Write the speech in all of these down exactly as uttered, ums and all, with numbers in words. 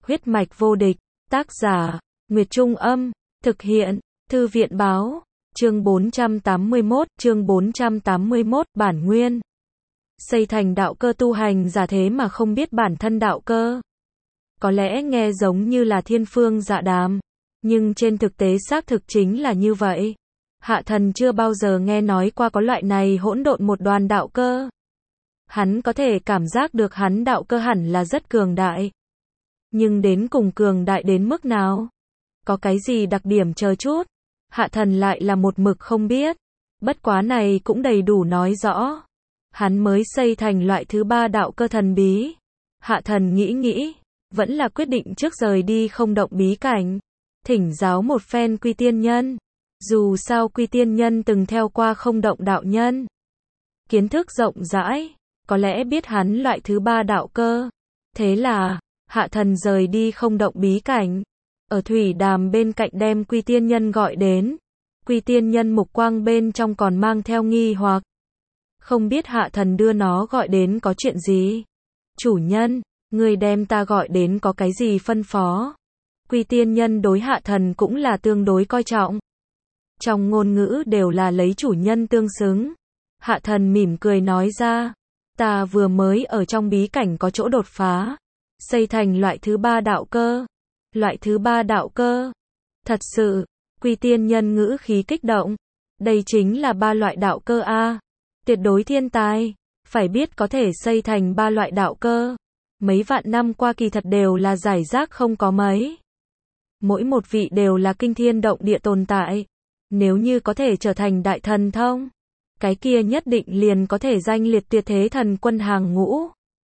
Huyết mạch vô địch, tác giả, Nguyệt Trung Âm, thực hiện, Thư viện Báo, chương bốn trăm tám mươi mốt, chương bốn trăm tám mươi mốt, bản nguyên. Xây thành đạo cơ tu hành giả thế mà không biết bản thân đạo cơ. Có lẽ nghe giống như là thiên phương dạ đàm, nhưng trên thực tế xác thực chính là như vậy. Hạ thần chưa bao giờ nghe nói qua có loại này hỗn độn một đoàn đạo cơ. Hắn có thể cảm giác được hắn đạo cơ hẳn là rất cường đại. Nhưng đến cùng cường đại đến mức nào? Có cái gì đặc điểm chờ chút? Hạ thần lại là một mực không biết. Bất quá này cũng đầy đủ nói rõ. Hắn mới xây thành loại thứ ba đạo cơ thần bí. Hạ thần nghĩ nghĩ, vẫn là quyết định trước rời đi không động bí cảnh. Thỉnh giáo một phen Quy Tiên Nhân. Dù sao Quy Tiên Nhân từng theo qua không động đạo nhân. Kiến thức rộng rãi, có lẽ biết hắn loại thứ ba đạo cơ. Thế là, hạ thần rời đi không động bí cảnh. Ở thủy đàm bên cạnh đem Quy Tiên Nhân gọi đến. Quy Tiên Nhân mục quang bên trong còn mang theo nghi hoặc. Không biết hạ thần đưa nó gọi đến có chuyện gì? Chủ nhân, người đem ta gọi đến có cái gì phân phó? Quy Tiên Nhân đối hạ thần cũng là tương đối coi trọng. Trong ngôn ngữ đều là lấy chủ nhân tương xứng. Hạ thần mỉm cười nói ra. Ta vừa mới ở trong bí cảnh có chỗ đột phá. Xây thành loại thứ ba đạo cơ. Loại thứ ba đạo cơ. Thật sự, Quy Tiên Nhân ngữ khí kích động. Đây chính là ba loại đạo cơ a. Tuyệt đối thiên tài. Phải biết có thể xây thành ba loại đạo cơ. Mấy vạn năm qua kỳ thật đều là giải rác không có mấy. Mỗi một vị đều là kinh thiên động địa tồn tại. Nếu như có thể trở thành đại thần thông, cái kia nhất định liền có thể danh liệt tuyệt thế thần quân hàng ngũ.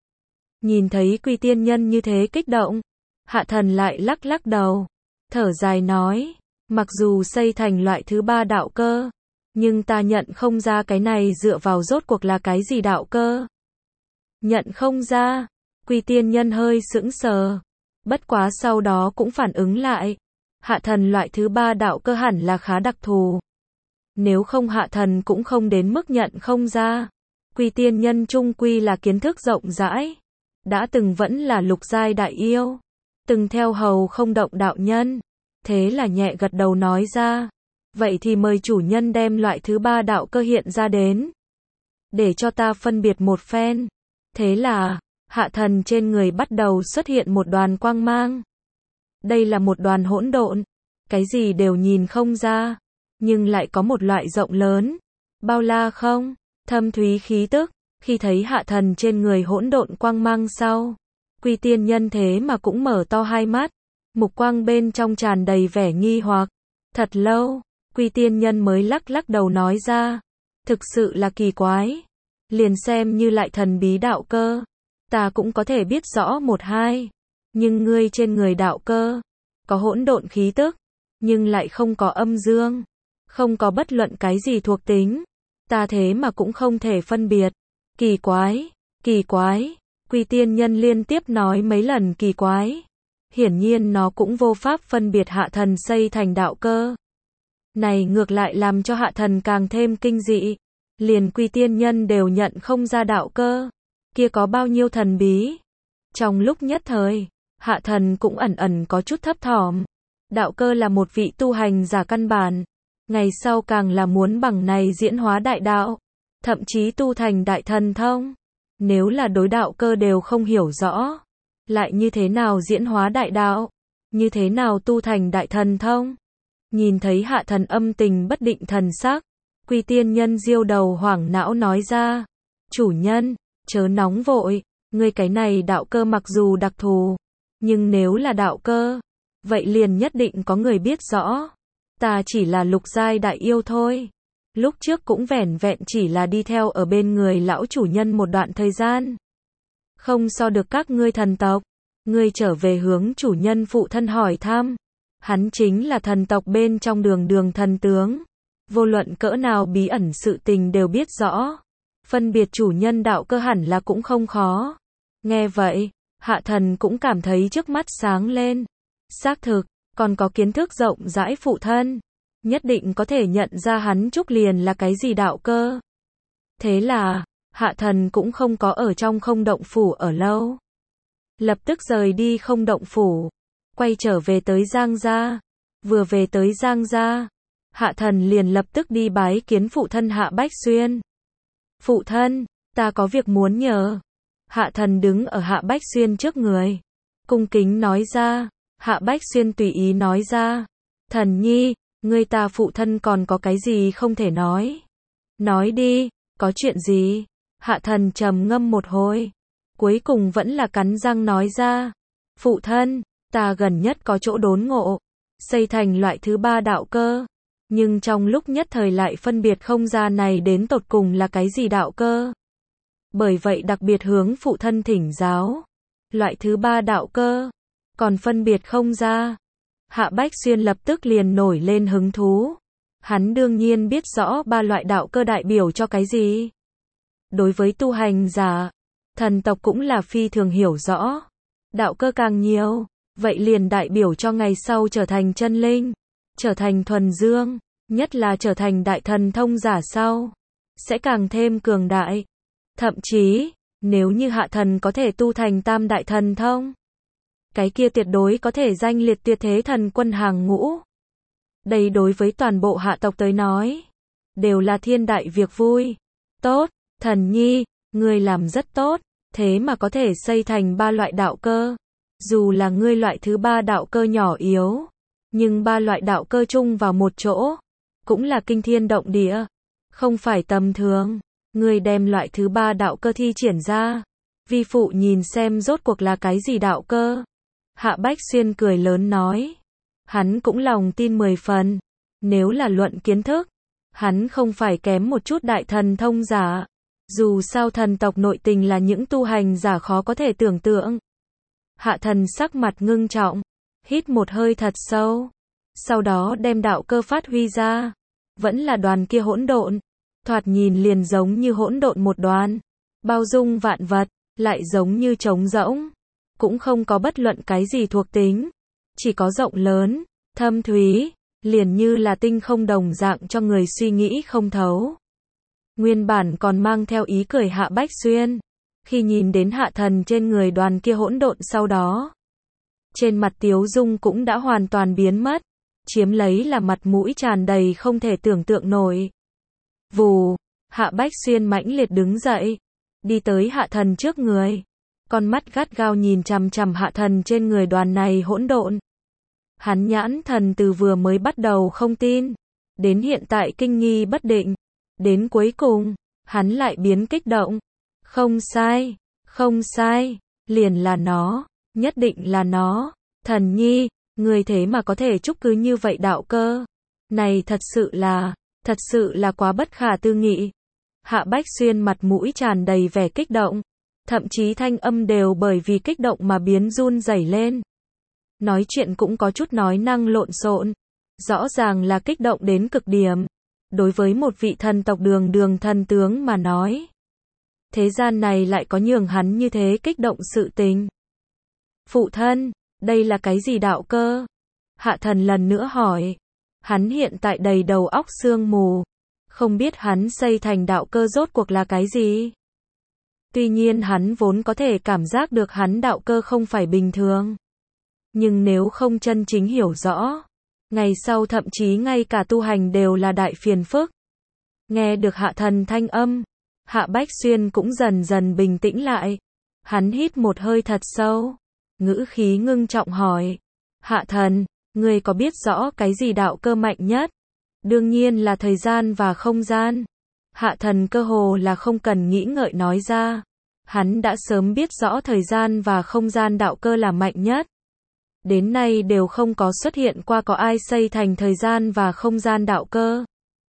Nhìn thấy Quy Tiên Nhân như thế kích động, hạ thần lại lắc lắc đầu, thở dài nói, mặc dù xây thành loại thứ ba đạo cơ, nhưng ta nhận không ra cái này dựa vào rốt cuộc là cái gì đạo cơ. Nhận không ra, Quy Tiên Nhân hơi sững sờ, bất quá sau đó cũng phản ứng lại. Hạ thần loại thứ ba đạo cơ hẳn là khá đặc thù. Nếu không hạ thần cũng không đến mức nhận không ra. Quy Tiên Nhân trung quy là kiến thức rộng rãi. Đã từng vẫn là lục giai đại yêu. Từng theo hầu không động đạo nhân. Thế là nhẹ gật đầu nói ra. Vậy thì mời chủ nhân đem loại thứ ba đạo cơ hiện ra đến. Để cho ta phân biệt một phen. Thế là, hạ thần trên người bắt đầu xuất hiện một đoàn quang mang. Đây là một đoàn hỗn độn, cái gì đều nhìn không ra, nhưng lại có một loại rộng lớn, bao la không, thâm thúy khí tức. Khi thấy hạ thần trên người hỗn độn quang mang sau, Quy Tiên Nhân thế mà cũng mở to hai mắt, mục quang bên trong tràn đầy vẻ nghi hoặc. Thật lâu, Quy Tiên Nhân mới lắc lắc đầu nói ra, thực sự là kỳ quái, liền xem như lại thần bí đạo cơ, ta cũng có thể biết rõ một hai. Nhưng ngươi trên người đạo cơ, có hỗn độn khí tức, nhưng lại không có âm dương, không có bất luận cái gì thuộc tính. Ta thế mà cũng không thể phân biệt. Kỳ quái, kỳ quái, Quy Tiên Nhân liên tiếp nói mấy lần kỳ quái. Hiển nhiên nó cũng vô pháp phân biệt hạ thần xây thành đạo cơ. Này ngược lại làm cho hạ thần càng thêm kinh dị. Liền Quy Tiên Nhân đều nhận không ra đạo cơ. Kia có bao nhiêu thần bí. Trong lúc nhất thời, hạ thần cũng ẩn ẩn có chút thấp thỏm. Đạo cơ là một vị tu hành giả căn bản. Ngày sau càng là muốn bằng này diễn hóa đại đạo. Thậm chí tu thành đại thần thông. Nếu là đối đạo cơ đều không hiểu rõ. Lại như thế nào diễn hóa đại đạo? Như thế nào tu thành đại thần thông? Nhìn thấy hạ thần âm tình bất định thần sắc. Quy Tiên Nhân diêu đầu hoảng não nói ra. Chủ nhân, chớ nóng vội. Ngươi cái này đạo cơ mặc dù đặc thù. Nhưng nếu là đạo cơ, vậy liền nhất định có người biết rõ. Ta chỉ là lục giai đại yêu thôi. Lúc trước cũng vẻn vẹn chỉ là đi theo ở bên người lão chủ nhân một đoạn thời gian. Không so được các ngươi thần tộc. Ngươi trở về hướng chủ nhân phụ thân hỏi thăm. Hắn chính là thần tộc bên trong đường đường thần tướng. Vô luận cỡ nào bí ẩn sự tình đều biết rõ. Phân biệt chủ nhân đạo cơ hẳn là cũng không khó. Nghe vậy, hạ thần cũng cảm thấy trước mắt sáng lên. Xác thực, còn có kiến thức rộng rãi phụ thân. Nhất định có thể nhận ra hắn Trúc liền là cái gì đạo cơ. Thế là, hạ thần cũng không có ở trong không động phủ ở lâu. lập tức rời đi không động phủ, quay trở về tới Giang gia. Vừa về tới Giang gia, Hạ Thần liền lập tức đi bái kiến phụ thân Hạ Bách Xuyên. Phụ thân, ta có việc muốn nhờ. Hạ Thần đứng ở Hạ Bách Xuyên trước người, cung kính nói ra. Hạ Bách Xuyên tùy ý nói ra. Thần nhi, ngươi ta phụ thân còn có cái gì không thể nói? Nói đi, có chuyện gì? Hạ Thần trầm ngâm một hồi, cuối cùng vẫn là cắn răng nói ra. Phụ thân, ta gần nhất có chỗ đốn ngộ, xây thành loại thứ ba đạo cơ, nhưng trong lúc nhất thời lại phân biệt không ra này đến tột cùng là cái gì đạo cơ. Bởi vậy đặc biệt hướng phụ thân thỉnh giáo. Loại thứ ba đạo cơ, còn phân biệt không ra. Hạ Bách Xuyên lập tức liền nổi lên hứng thú. Hắn đương nhiên biết rõ ba loại đạo cơ đại biểu cho cái gì. Đối với tu hành giả, thần tộc cũng là phi thường hiểu rõ. Đạo cơ càng nhiều, vậy liền đại biểu cho ngày sau trở thành chân linh, trở thành thuần dương, nhất là trở thành đại thần thông giả sau, sẽ càng thêm cường đại. Thậm chí, nếu như Hạ Thần có thể tu thành tam đại thần thông, cái kia tuyệt đối có thể danh liệt tuyệt thế thần quân hàng ngũ. Đây đối với toàn bộ hạ tộc tới nói, đều là thiên đại việc vui. Tốt, Thần nhi, ngươi làm rất tốt, thế mà có thể xây thành ba loại đạo cơ. Dù là ngươi loại thứ ba đạo cơ nhỏ yếu, nhưng ba loại đạo cơ chung vào một chỗ, cũng là kinh thiên động địa, không phải tầm thường. Ngươi đem loại thứ ba đạo cơ thi triển ra, vi phụ nhìn xem rốt cuộc là cái gì đạo cơ. Hạ Bách Xuyên cười lớn nói. Hắn cũng lòng tin mười phần. Nếu là luận kiến thức, hắn không phải kém một chút đại thần thông giả. Dù sao thần tộc nội tình là những tu hành giả khó có thể tưởng tượng. Hạ Thần sắc mặt ngưng trọng, hít một hơi thật sâu, sau đó đem đạo cơ phát huy ra. Vẫn là đoàn kia hỗn độn, thoạt nhìn liền giống như hỗn độn một đoàn, bao dung vạn vật, lại giống như trống rỗng, cũng không có bất luận cái gì thuộc tính, chỉ có rộng lớn, thâm thúy, liền như là tinh không đồng dạng cho người suy nghĩ không thấu. Nguyên bản còn mang theo ý cười Hạ Bách Xuyên, khi nhìn đến Hạ Thần trên người đoàn kia hỗn độn sau đó, trên mặt tiếu dung cũng đã hoàn toàn biến mất, chiếm lấy là mặt mũi tràn đầy không thể tưởng tượng nổi. Vù, Hạ Bách Xuyên mãnh liệt đứng dậy, đi tới Hạ Thần trước người, con mắt gắt gao nhìn chằm chằm Hạ Thần trên người đoàn này hỗn độn. Hắn nhãn thần từ vừa mới bắt đầu không tin, đến hiện tại kinh nghi bất định, đến cuối cùng, hắn lại biến kích động. Không sai, không sai, liền là nó, nhất định là nó. Thần nhi, người thế mà có thể trúc cứ như vậy đạo cơ. Này thật sự là, thật sự là quá bất khả tư nghị. Hạ Bách Xuyên mặt mũi tràn đầy vẻ kích động, thậm chí thanh âm đều bởi vì kích động mà biến run rẩy lên. Nói chuyện cũng có chút nói năng lộn xộn, rõ ràng là kích động đến cực điểm. Đối với một vị thần tộc đường đường thần tướng mà nói, thế gian này lại có nhường hắn như thế kích động sự tình. Phụ thân, đây là cái gì đạo cơ? Hạ Thần lần nữa hỏi. Hắn hiện tại đầy đầu óc sương mù, không biết hắn xây thành đạo cơ rốt cuộc là cái gì. Tuy nhiên hắn vốn có thể cảm giác được hắn đạo cơ không phải bình thường. Nhưng nếu không chân chính hiểu rõ, ngày sau thậm chí ngay cả tu hành đều là đại phiền phức. Nghe được Hạ Thần thanh âm, Hạ Bách Xuyên cũng dần dần bình tĩnh lại. Hắn hít một hơi thật sâu, ngữ khí ngưng trọng hỏi. Hạ Thần, ngươi có biết rõ cái gì đạo cơ mạnh nhất? Đương nhiên là thời gian và không gian. Hạ Thần cơ hồ là không cần nghĩ ngợi nói ra. Hắn đã sớm biết rõ thời gian và không gian đạo cơ là mạnh nhất. Đến nay đều không có xuất hiện qua có ai xây thành thời gian và không gian đạo cơ.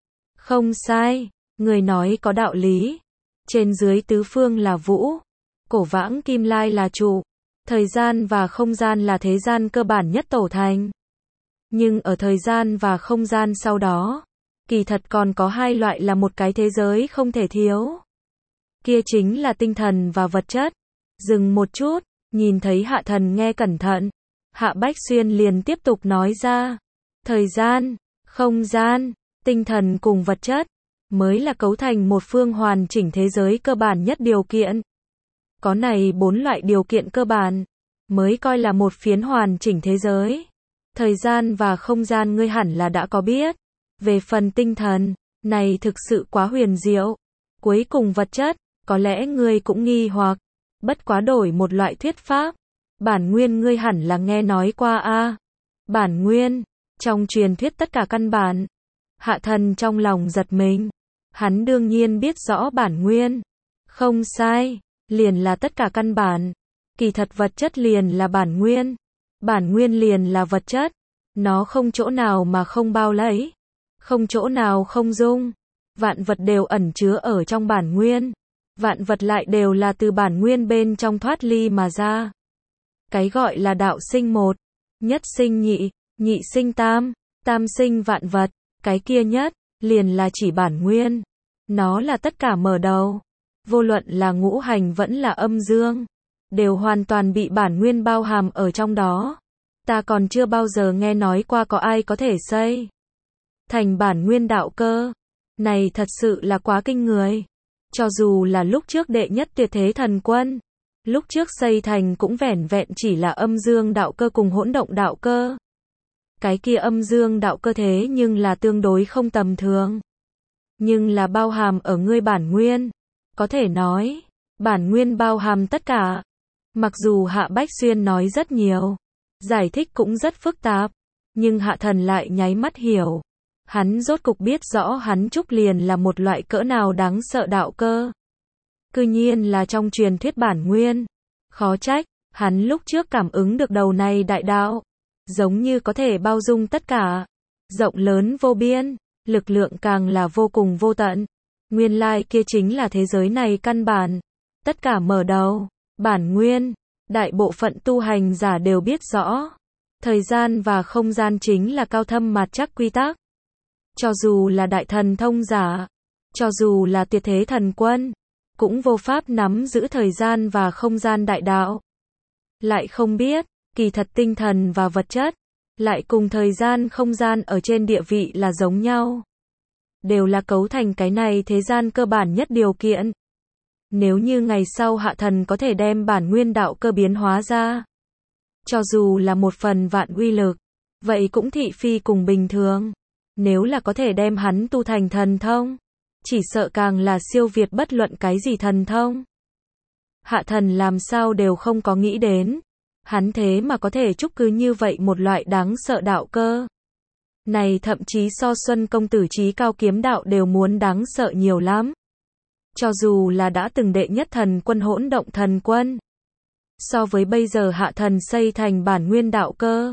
Không sai, người nói có đạo lý. Trên dưới tứ phương là vũ, cổ vãng kim lai là trụ, thời gian và không gian là thế gian cơ bản nhất tổ thành. Nhưng ở thời gian và không gian sau đó, kỳ thật còn có hai loại là một cái thế giới không thể thiếu. Kia chính là tinh thần và vật chất. Dừng một chút, nhìn thấy Hạ Thần nghe cẩn thận, Hạ Bách Xuyên liền tiếp tục nói ra. Thời gian, không gian, tinh thần cùng vật chất, mới là cấu thành một phương hoàn chỉnh thế giới cơ bản nhất điều kiện. Có này bốn loại điều kiện cơ bản, mới coi là một phiến hoàn chỉnh thế giới. Thời gian và không gian ngươi hẳn là đã có biết. Về phần tinh thần, này thực sự quá huyền diệu. Cuối cùng vật chất, có lẽ ngươi cũng nghi hoặc, bất quá đổi một loại thuyết pháp. Bản nguyên ngươi hẳn là nghe nói qua a. Bản nguyên, trong truyền thuyết tất cả căn bản. Hạ thần trong lòng giật mình. Hắn đương nhiên biết rõ bản nguyên. Không sai, liền là tất cả căn bản. Kỳ thật vật chất liền là bản nguyên. Bản nguyên liền là vật chất. Nó không chỗ nào mà không bao lấy. Không chỗ nào không dung. Vạn vật đều ẩn chứa ở trong bản nguyên. Vạn vật lại đều là từ bản nguyên bên trong thoát ly mà ra. Cái gọi là đạo sinh một. Nhất sinh nhị, nhị sinh tam, tam sinh vạn vật. Cái kia nhất, liền là chỉ bản nguyên. Nó là tất cả mở đầu. Vô luận là ngũ hành vẫn là âm dương. Đều hoàn toàn bị bản nguyên bao hàm ở trong đó. Ta còn chưa bao giờ nghe nói qua có ai có thể xây thành bản nguyên đạo cơ. Này thật sự là quá kinh người. Cho dù là lúc trước đệ nhất tuyệt thế thần quân, lúc trước xây thành cũng vẻn vẹn chỉ là âm dương đạo cơ cùng hỗn động đạo cơ. Cái kia âm dương đạo cơ thế nhưng là tương đối không tầm thường. Nhưng là bao hàm ở ngươi bản nguyên. Có thể nói, bản nguyên bao hàm tất cả. Mặc dù Hạ Bách Xuyên nói rất nhiều, giải thích cũng rất phức tạp, nhưng Hạ Thần lại nháy mắt hiểu. Hắn rốt cục biết rõ hắn trúc liền là một loại cỡ nào đáng sợ đạo cơ. Cư nhiên là trong truyền thuyết bản nguyên. Khó trách, hắn lúc trước cảm ứng được đầu này đại đạo. Giống như có thể bao dung tất cả. Rộng lớn vô biên, lực lượng càng là vô cùng vô tận. Nguyên lai kia chính là thế giới này căn bản. Tất cả mở đầu, bản nguyên, đại bộ phận tu hành giả đều biết rõ. Thời gian và không gian chính là cao thâm mạt chắc quy tắc. Cho dù là đại thần thông giả, cho dù là tuyệt thế thần quân, cũng vô pháp nắm giữ thời gian và không gian đại đạo. Lại không biết, kỳ thật tinh thần và vật chất, lại cùng thời gian không gian ở trên địa vị là giống nhau. Đều là cấu thành cái này thế gian cơ bản nhất điều kiện. Nếu như ngày sau Hạ Thần có thể đem bản nguyên đạo cơ biến hóa ra, cho dù là một phần vạn uy lực, vậy cũng thị phi cùng bình thường. Nếu là có thể đem hắn tu thành thần thông, chỉ sợ càng là siêu việt bất luận cái gì thần thông. Hạ Thần làm sao đều không có nghĩ đến, hắn thế mà có thể trúc cứ như vậy một loại đáng sợ đạo cơ. Này thậm chí so Xuân công tử chí cao kiếm đạo đều muốn đáng sợ nhiều lắm. Cho dù là đã từng đệ nhất thần quân hỗn động thần quân, so với bây giờ Hạ Thần xây thành bản nguyên đạo cơ,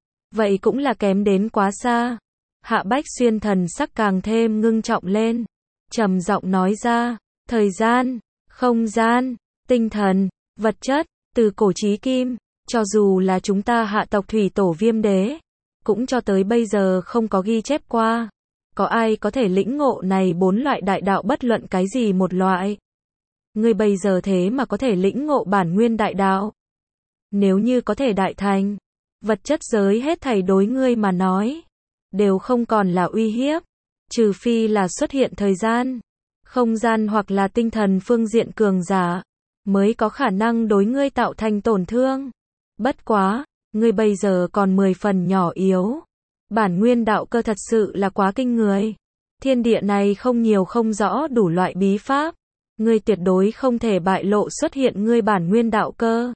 vậy cũng là kém đến quá xa. Hạ Bách Xuyên thần sắc càng thêm ngưng trọng lên, trầm giọng nói ra, thời gian, không gian, tinh thần, vật chất, từ cổ chí kim, cho dù là chúng ta Hạ tộc thủy tổ Viêm đế, cũng cho tới bây giờ không có ghi chép qua. Có ai có thể lĩnh ngộ này bốn loại đại đạo bất luận cái gì một loại. Ngươi bây giờ thế mà có thể lĩnh ngộ bản nguyên đại đạo. Nếu như có thể đại thành, vật chất giới hết thảy đối ngươi mà nói, đều không còn là uy hiếp. Trừ phi là xuất hiện thời gian, không gian hoặc là tinh thần phương diện cường giả, mới có khả năng đối ngươi tạo thành tổn thương. Bất quá, ngươi bây giờ còn mười phần nhỏ yếu. Bản nguyên đạo cơ thật sự là quá kinh người. Thiên địa này không nhiều không rõ đủ loại bí pháp. Ngươi tuyệt đối không thể bại lộ xuất hiện ngươi bản nguyên đạo cơ.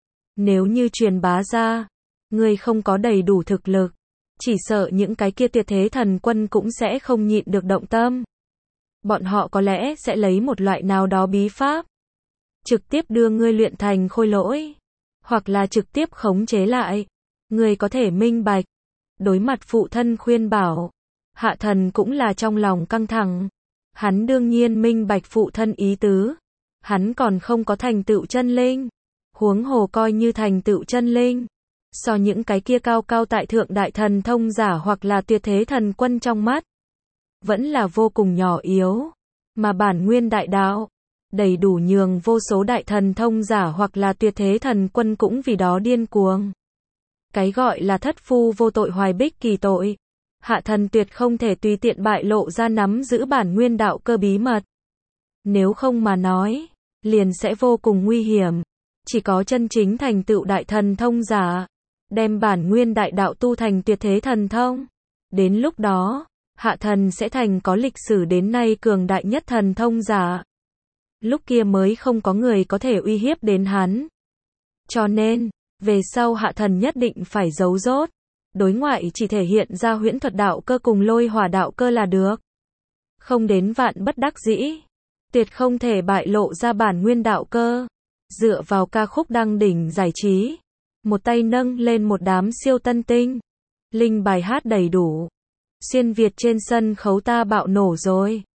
Nếu như truyền bá ra, ngươi không có đầy đủ thực lực, chỉ sợ những cái kia tuyệt thế thần quân cũng sẽ không nhịn được động tâm. Bọn họ có lẽ sẽ lấy một loại nào đó bí pháp, trực tiếp đưa ngươi luyện thành khôi lỗi, hoặc là trực tiếp khống chế lại. Ngươi có thể minh bạch. Đối mặt phụ thân khuyên bảo, Hạ Thần cũng là trong lòng căng thẳng. Hắn đương nhiên minh bạch phụ thân ý tứ. Hắn còn không có thành tựu chân linh. Huống hồ coi như thành tựu chân linh, so những cái kia cao cao tại thượng đại thần thông giả hoặc là tuyệt thế thần quân trong mắt, vẫn là vô cùng nhỏ yếu. Mà bản nguyên đại đạo, đầy đủ nhường vô số đại thần thông giả hoặc là tuyệt thế thần quân cũng vì đó điên cuồng. Cái gọi là thất phu vô tội hoài bích kỳ tội. Hạ Thần tuyệt không thể tùy tiện bại lộ ra nắm giữ bản nguyên đạo cơ bí mật. Nếu không mà nói, liền sẽ vô cùng nguy hiểm. Chỉ có chân chính thành tựu đại thần thông giả, đem bản nguyên đại đạo tu thành tuyệt thế thần thông. Đến lúc đó, hạ thần sẽ thành có lịch sử đến nay cường đại nhất thần thông giả. Lúc kia mới không có người có thể uy hiếp đến hắn. Cho nên, về sau hạ thần nhất định phải giấu rốt. Đối ngoại chỉ thể hiện ra huyễn thuật đạo cơ cùng lôi hỏa đạo cơ là được. Không đến vạn bất đắc dĩ. Tuyệt không thể bại lộ ra bản nguyên đạo cơ. Dựa vào ca khúc đăng đỉnh giải trí. Một tay nâng lên một đám siêu tân tinh. Linh bài hát đầy đủ. Xuyên Việt trên sân khấu ta bạo nổ rồi.